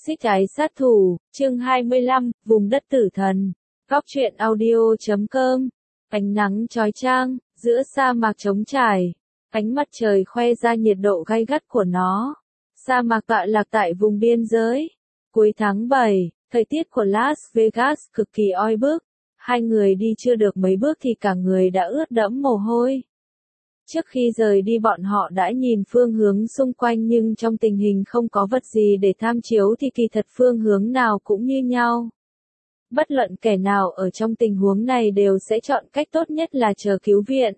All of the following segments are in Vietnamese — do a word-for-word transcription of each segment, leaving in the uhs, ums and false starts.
Xích Ái Sát Thủ, chương hai mươi lăm, Vùng Đất Tử Thần. Góc truyện audio chấm com. Ánh nắng chói chang, giữa sa mạc trống trải. Ánh mặt trời khoe ra nhiệt độ gay gắt của nó. Sa mạc tọa lạc tại vùng biên giới. Cuối tháng bảy, thời tiết của Las Vegas cực kỳ oi bức. Hai người đi chưa được mấy bước thì cả người đã ướt đẫm mồ hôi. Trước khi rời đi bọn họ đã nhìn phương hướng xung quanh nhưng trong tình hình không có vật gì để tham chiếu thì kỳ thật phương hướng nào cũng như nhau. Bất luận kẻ nào ở trong tình huống này đều sẽ chọn cách tốt nhất là chờ cứu viện.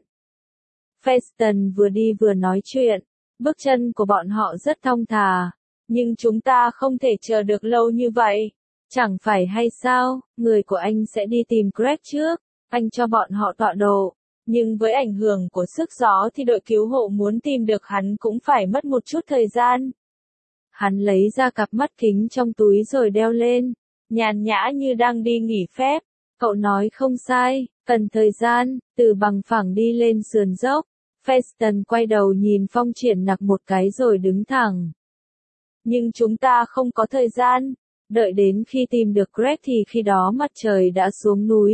Feston vừa đi vừa nói chuyện, bước chân của bọn họ rất thong thả. Nhưng chúng ta không thể chờ được lâu như vậy. Chẳng phải hay sao, người của anh sẽ đi tìm Greg trước, anh cho bọn họ tọa độ. Nhưng với ảnh hưởng của sức gió thì đội cứu hộ muốn tìm được hắn cũng phải mất một chút thời gian. Hắn lấy ra cặp mắt kính trong túi rồi đeo lên, nhàn nhã như đang đi nghỉ phép. Cậu nói không sai, cần thời gian, từ bằng phẳng đi lên sườn dốc. Feston quay đầu nhìn Phong Triển Nặc một cái rồi đứng thẳng. Nhưng chúng ta không có thời gian, đợi đến khi tìm được Greg thì khi đó mặt trời đã xuống núi.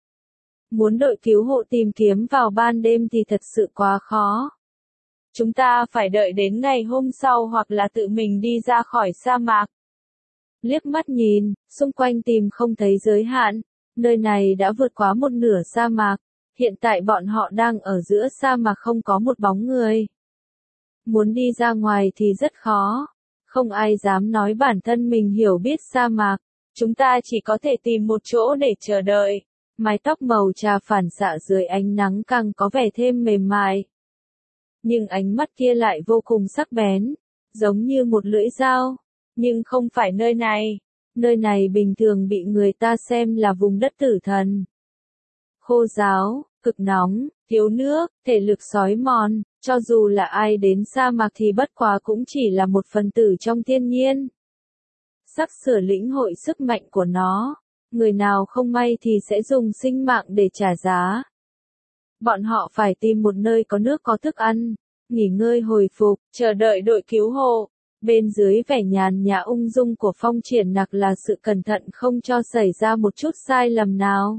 Muốn đội cứu hộ tìm kiếm vào ban đêm thì thật sự quá khó. Chúng ta phải đợi đến ngày hôm sau hoặc là tự mình đi ra khỏi sa mạc. Liếc mắt nhìn, xung quanh tìm không thấy giới hạn, nơi này đã vượt quá một nửa sa mạc, hiện tại bọn họ đang ở giữa sa mạc không có một bóng người. Muốn đi ra ngoài thì rất khó, không ai dám nói bản thân mình hiểu biết sa mạc, chúng ta chỉ có thể tìm một chỗ để chờ đợi. Mái tóc màu trà phản xạ dưới ánh nắng càng có vẻ thêm mềm mại. Nhưng ánh mắt kia lại vô cùng sắc bén, giống như một lưỡi dao. Nhưng không phải nơi này. Nơi này bình thường bị người ta xem là vùng đất tử thần. Khô ráo, cực nóng, thiếu nước, thể lực xói mòn, cho dù là ai đến sa mạc thì bất quá cũng chỉ là một phần tử trong thiên nhiên. Sắp sửa lĩnh hội sức mạnh của nó. Người nào không may thì sẽ dùng sinh mạng để trả giá. Bọn họ phải tìm một nơi có nước có thức ăn, nghỉ ngơi hồi phục, chờ đợi đội cứu hộ. Bên dưới vẻ nhàn nhã ung dung của Phong Triển Nặc là sự cẩn thận không cho xảy ra một chút sai lầm nào.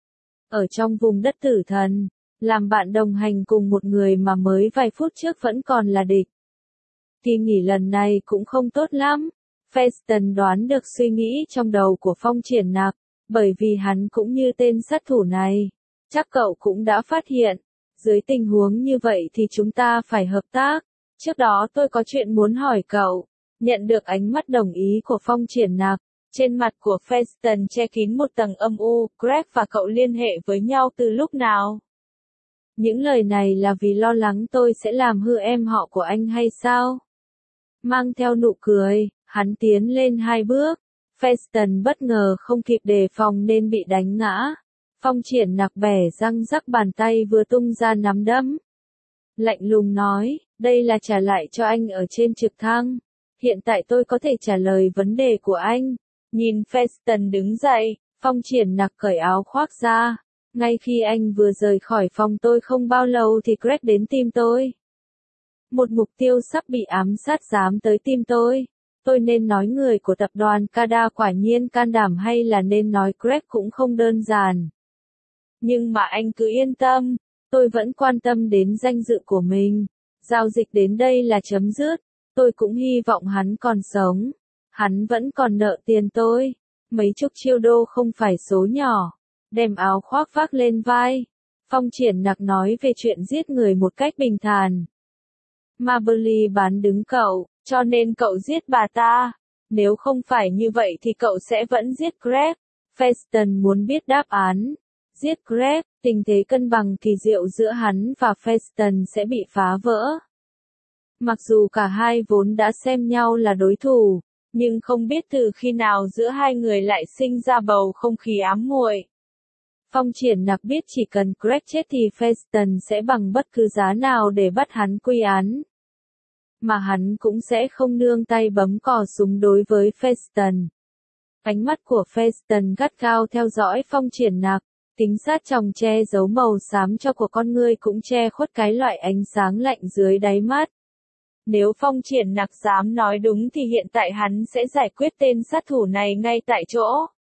Ở trong vùng đất tử thần, làm bạn đồng hành cùng một người mà mới vài phút trước vẫn còn là địch. Kỳ nghỉ lần này cũng không tốt lắm. Feston đoán được suy nghĩ trong đầu của Phong Triển Nặc, bởi vì hắn cũng như tên sát thủ này. Chắc cậu cũng đã phát hiện, dưới tình huống như vậy thì chúng ta phải hợp tác. Trước đó tôi có chuyện muốn hỏi cậu. Nhận được ánh mắt đồng ý của Phong Triển Nặc, trên mặt của Feston che kín một tầng âm u. Greg và cậu liên hệ với nhau từ lúc nào? Những lời này là vì lo lắng tôi sẽ làm hư em họ của anh hay sao? Mang theo nụ cười, hắn tiến lên hai bước. Feston bất ngờ không kịp đề phòng nên bị đánh ngã. Phong Triển Nặc bẻ răng rắc bàn tay vừa tung ra nắm đấm. Lạnh lùng nói, đây là trả lại cho anh ở trên trực thăng. Hiện tại tôi có thể trả lời vấn đề của anh. Nhìn Feston đứng dậy, Phong Triển Nặc cởi áo khoác ra. Ngay khi anh vừa rời khỏi phòng tôi không bao lâu thì Greg đến tìm tôi. Một mục tiêu sắp bị ám sát dám tới tìm tôi. Tôi nên nói người của tập đoàn Cada quả nhiên can đảm hay là nên nói Greg cũng không đơn giản. Nhưng mà anh cứ yên tâm, tôi vẫn quan tâm đến danh dự của mình. Giao dịch đến đây là chấm dứt, tôi cũng hy vọng hắn còn sống. Hắn vẫn còn nợ tiền tôi, mấy chục triệu đô không phải số nhỏ. Đem áo khoác vác lên vai. Phong Triển Nặc nói về chuyện giết người một cách bình thản. Marbley bán đứng cậu, cho nên cậu giết bà ta. Nếu không phải như vậy thì cậu sẽ vẫn giết Greg. Feston muốn biết đáp án. Giết Greg, tình thế cân bằng kỳ diệu giữa hắn và Feston sẽ bị phá vỡ. Mặc dù cả hai vốn đã xem nhau là đối thủ, nhưng không biết từ khi nào giữa hai người lại sinh ra bầu không khí ám muội. Phong Triển Nặc biết chỉ cần Greg chết thì Feston sẽ bằng bất cứ giá nào để bắt hắn quy án. Mà hắn cũng sẽ không nương tay bấm cò súng đối với Feston. Ánh mắt của Feston gắt gao theo dõi Phong Triển Nặc, kính sát tròng che giấu màu xám cho của con ngươi cũng che khuất cái loại ánh sáng lạnh dưới đáy mắt. Nếu Phong Triển Nặc dám nói đúng thì hiện tại hắn sẽ giải quyết tên sát thủ này ngay tại chỗ.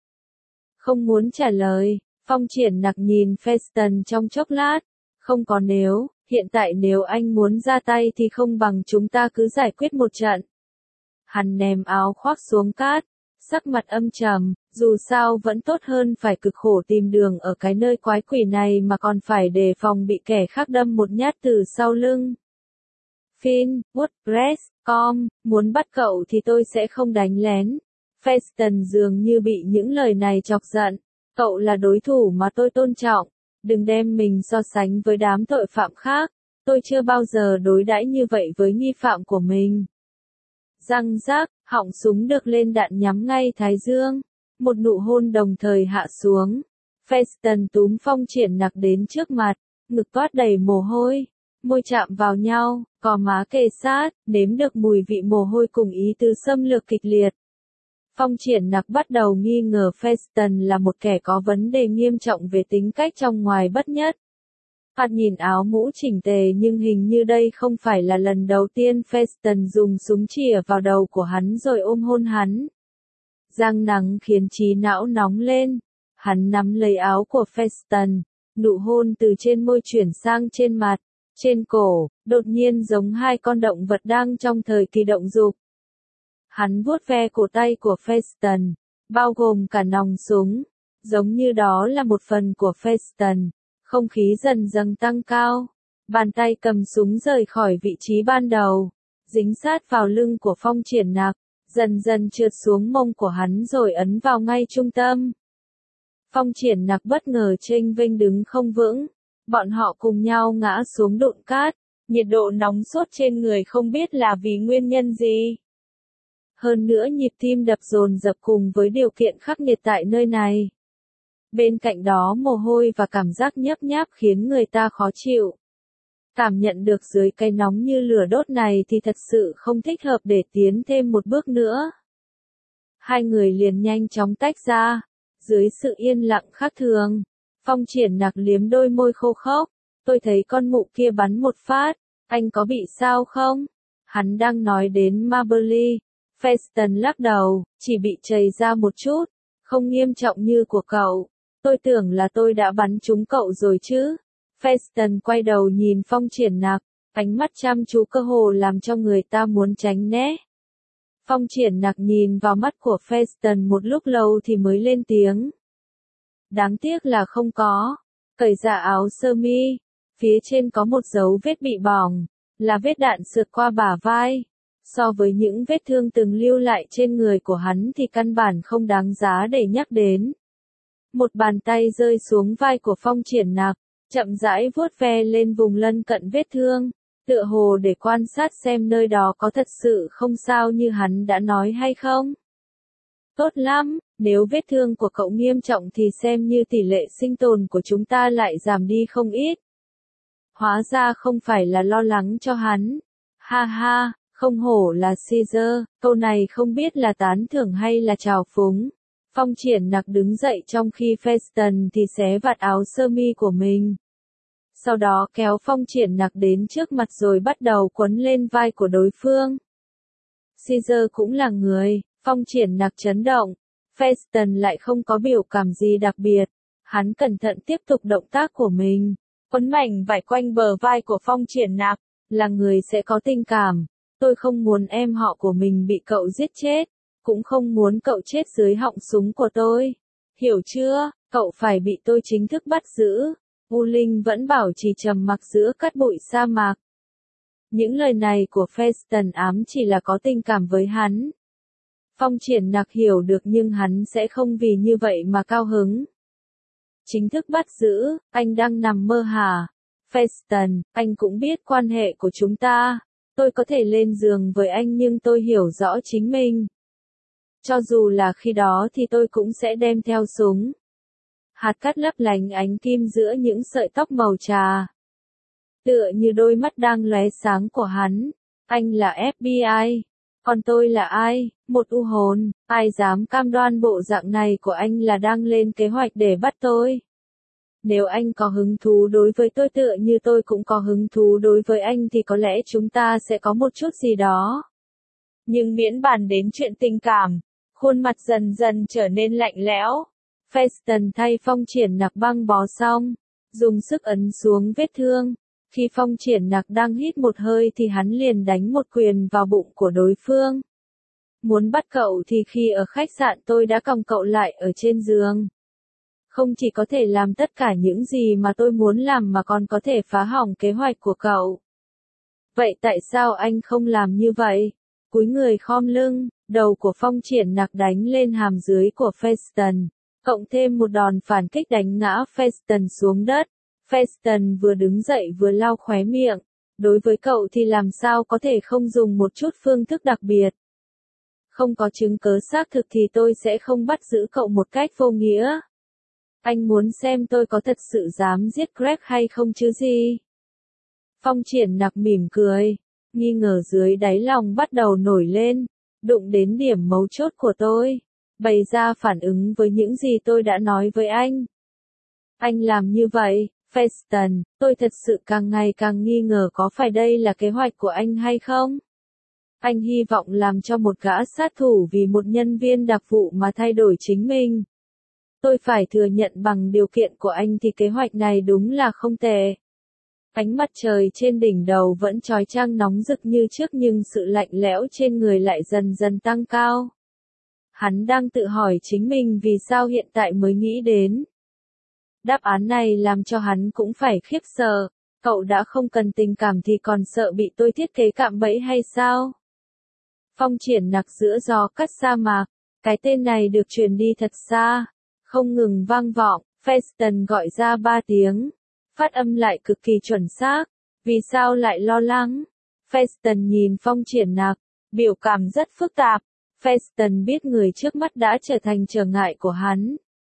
Không muốn trả lời, Phong Triển Nặc nhìn Feston trong chốc lát. Không có nếu, hiện tại nếu anh muốn ra tay thì không bằng chúng ta cứ giải quyết một trận. Hắn ném áo khoác xuống cát, sắc mặt âm trầm, dù sao vẫn tốt hơn phải cực khổ tìm đường ở cái nơi quái quỷ này mà còn phải đề phòng bị kẻ khác đâm một nhát từ sau lưng. Fin, WordPress, com, muốn bắt cậu thì tôi sẽ không đánh lén. Feston dường như bị những lời này chọc giận. Cậu là đối thủ mà tôi tôn trọng. Đừng đem mình so sánh với đám tội phạm khác. Tôi chưa bao giờ đối đãi như vậy với nghi phạm của mình. Răng rác, họng súng được lên đạn nhắm ngay thái dương. Một nụ hôn đồng thời hạ xuống. Feston túm Phong Triển Nặc đến trước mặt, ngực toát đầy mồ hôi. Môi chạm vào nhau, cò má kề sát, nếm được mùi vị mồ hôi cùng ý tứ xâm lược kịch liệt. Phong Triển Nặc bắt đầu nghi ngờ Feston là một kẻ có vấn đề nghiêm trọng về tính cách trong ngoài bất nhất. Hắn nhìn áo mũ chỉnh tề nhưng hình như đây không phải là lần đầu tiên Feston dùng súng chĩa vào đầu của hắn rồi ôm hôn hắn. Giang nắng khiến trí não nóng lên. Hắn nắm lấy áo của Feston, nụ hôn từ trên môi chuyển sang trên mặt, trên cổ, đột nhiên giống hai con động vật đang trong thời kỳ động dục. Hắn vuốt ve cổ tay của Feston, bao gồm cả nòng súng, giống như đó là một phần của Feston. Không khí dần dần tăng cao, bàn tay cầm súng rời khỏi vị trí ban đầu, dính sát vào lưng của Phong Triển Nặc, dần dần trượt xuống mông của hắn rồi ấn vào ngay trung tâm. Phong Triển Nặc bất ngờ chênh vênh đứng không vững, bọn họ cùng nhau ngã xuống đụn cát, nhiệt độ nóng sốt trên người không biết là vì nguyên nhân gì. Hơn nữa nhịp tim đập dồn dập cùng với điều kiện khắc nghiệt tại nơi này. Bên cạnh đó mồ hôi và cảm giác nhấp nháp khiến người ta khó chịu. Cảm nhận được dưới cái nóng như lửa đốt này thì thật sự không thích hợp để tiến thêm một bước nữa. Hai người liền nhanh chóng tách ra. Dưới sự yên lặng khác thường, Phong Triển Nặc liếm đôi môi khô khốc. Tôi thấy con mụ kia bắn một phát. Anh có bị sao không? Hắn đang nói đến Maberly. Feston lắc đầu, chỉ bị chảy ra một chút. Không nghiêm trọng như của cậu. Tôi tưởng là tôi đã bắn trúng cậu rồi chứ. Feston quay đầu nhìn Phong Triển Nặc, ánh mắt chăm chú cơ hồ làm cho người ta muốn tránh né. Phong Triển Nặc nhìn vào mắt của Feston một lúc lâu thì mới lên tiếng. Đáng tiếc là không có. Cởi ra áo sơ mi, phía trên có một dấu vết bị bỏng, là vết đạn sượt qua bả vai. So với những vết thương từng lưu lại trên người của hắn thì căn bản không đáng giá để nhắc đến. Một bàn tay rơi xuống vai của Phong Triển Nặc, chậm rãi vuốt ve lên vùng lân cận vết thương, tựa hồ để quan sát xem nơi đó có thật sự không sao như hắn đã nói hay không. Tốt lắm, nếu vết thương của cậu nghiêm trọng thì xem như tỷ lệ sinh tồn của chúng ta lại giảm đi không ít. Hóa ra không phải là lo lắng cho hắn. Ha ha, không hổ là Caesar, câu này không biết là tán thưởng hay là trào phúng. Phong Triển Nặc đứng dậy trong khi Feston thì xé vạt áo sơ mi của mình. Sau đó kéo Phong Triển Nặc đến trước mặt rồi bắt đầu quấn lên vai của đối phương. Caesar cũng là người, Phong Triển Nặc chấn động. Feston lại không có biểu cảm gì đặc biệt. Hắn cẩn thận tiếp tục động tác của mình. Quấn mảnh vải quanh bờ vai của Phong Triển Nặc. Là người sẽ có tình cảm. Tôi không muốn em họ của mình bị cậu giết chết. Cũng không muốn cậu chết dưới họng súng của tôi. Hiểu chưa? Cậu phải bị tôi chính thức bắt giữ. U Linh vẫn bảo trì trầm mặc giữa cát bụi sa mạc. Những lời này của Feston ám chỉ là có tình cảm với hắn. Phong Triển Nặc hiểu được nhưng hắn sẽ không vì như vậy mà cao hứng. Chính thức bắt giữ, anh đang nằm mơ hả? Feston, anh cũng biết quan hệ của chúng ta. Tôi có thể lên giường với anh nhưng tôi hiểu rõ chính mình. Cho dù là khi đó thì tôi cũng sẽ đem theo súng. Hạt cát lấp lánh ánh kim giữa những sợi tóc màu trà. Tựa như đôi mắt đang lóe sáng của hắn. Anh là ép bê i. Còn tôi là ai? Một u hồn. Ai dám cam đoan bộ dạng này của anh là đang lên kế hoạch để bắt tôi? Nếu anh có hứng thú đối với tôi tựa như tôi cũng có hứng thú đối với anh thì có lẽ chúng ta sẽ có một chút gì đó. Nhưng miễn bàn đến chuyện tình cảm, khuôn mặt dần dần trở nên lạnh lẽo. Feston thay Phong Triển Nặc băng bó xong, dùng sức ấn xuống vết thương. Khi Phong Triển Nặc đang hít một hơi thì hắn liền đánh một quyền vào bụng của đối phương. Muốn bắt cậu thì khi ở khách sạn tôi đã còng cậu lại ở trên giường. Không chỉ có thể làm tất cả những gì mà tôi muốn làm mà còn có thể phá hỏng kế hoạch của cậu. Vậy tại sao anh không làm như vậy? Cúi người khom lưng, đầu của Phong Triển Nặc đánh lên hàm dưới của Feston, cộng thêm một đòn phản kích đánh ngã Feston xuống đất. Feston vừa đứng dậy vừa lau khóe miệng. Đối với cậu thì làm sao có thể không dùng một chút phương thức đặc biệt. Không có chứng cớ xác thực thì tôi sẽ không bắt giữ cậu một cách vô nghĩa. Anh muốn xem tôi có thật sự dám giết Greg hay không chứ gì? Phong Triển Nặc mỉm cười, nghi ngờ dưới đáy lòng bắt đầu nổi lên, đụng đến điểm mấu chốt của tôi, bày ra phản ứng với những gì tôi đã nói với anh. Anh làm như vậy, Feston, tôi thật sự càng ngày càng nghi ngờ có phải đây là kế hoạch của anh hay không? Anh hy vọng làm cho một gã sát thủ vì một nhân viên đặc vụ mà thay đổi chính mình. Tôi phải thừa nhận bằng điều kiện của anh thì kế hoạch này đúng là không tệ. Ánh mặt trời trên đỉnh đầu vẫn chói chang nóng rực như trước nhưng sự lạnh lẽo trên người lại dần dần tăng cao. Hắn đang tự hỏi chính mình vì sao hiện tại mới nghĩ đến. Đáp án này làm cho hắn cũng phải khiếp sợ. Cậu đã không cần tình cảm thì còn sợ bị tôi thiết kế cạm bẫy hay sao? Phong Triển Nặc giữa gió cắt sa mạc. Cái tên này được truyền đi thật xa. Không ngừng vang vọng, Feston gọi ra ba tiếng. Phát âm lại cực kỳ chuẩn xác. Vì sao lại lo lắng? Feston nhìn Phong Triển Nặc, biểu cảm rất phức tạp. Feston biết người trước mắt đã trở thành trở ngại của hắn.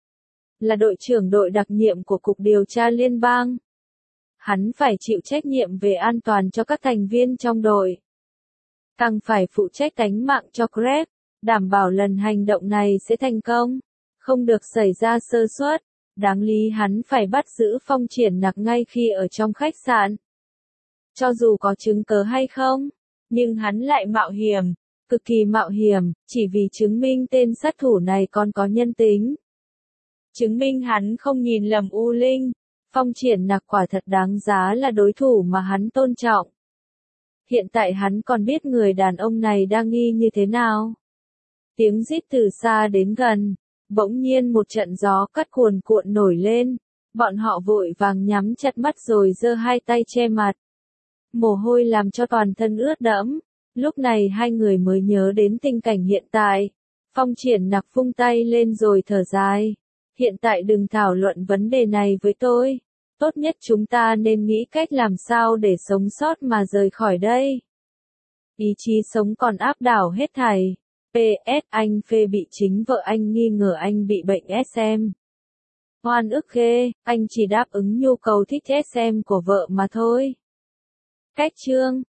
Là đội trưởng đội đặc nhiệm của Cục Điều tra Liên bang. Hắn phải chịu trách nhiệm về an toàn cho các thành viên trong đội. Càng phải phụ trách tánh mạng cho Greg, đảm bảo lần hành động này sẽ thành công, không được xảy ra sơ suất. Đáng lý hắn phải bắt giữ Phong Triển Nặc ngay khi ở trong khách sạn. Cho dù có chứng cớ hay không, nhưng hắn lại mạo hiểm, cực kỳ mạo hiểm, chỉ vì chứng minh tên sát thủ này còn có nhân tính. Chứng minh hắn không nhìn lầm U Linh. Phong Triển Nặc quả thật đáng giá là đối thủ mà hắn tôn trọng. Hiện tại hắn còn biết người đàn ông này đang nghi như thế nào. Tiếng rít từ xa đến gần, bỗng nhiên một trận gió cắt cuồn cuộn nổi lên. Bọn họ vội vàng nhắm chặt mắt rồi giơ hai tay che mặt. Mồ hôi làm cho toàn thân ướt đẫm. Lúc này hai người mới nhớ đến tình cảnh hiện tại. Phong Triển Nặc vung tay lên rồi thở dài. Hiện tại đừng thảo luận vấn đề này với tôi. Tốt nhất chúng ta nên nghĩ cách làm sao để sống sót mà rời khỏi đây. Ý chí sống còn áp đảo hết thảy. pê ét Anh phê bị chính vợ anh nghi ngờ anh bị bệnh ét em. Oan ức ghê, anh chỉ đáp ứng nhu cầu thích ét em của vợ mà thôi. Cách chương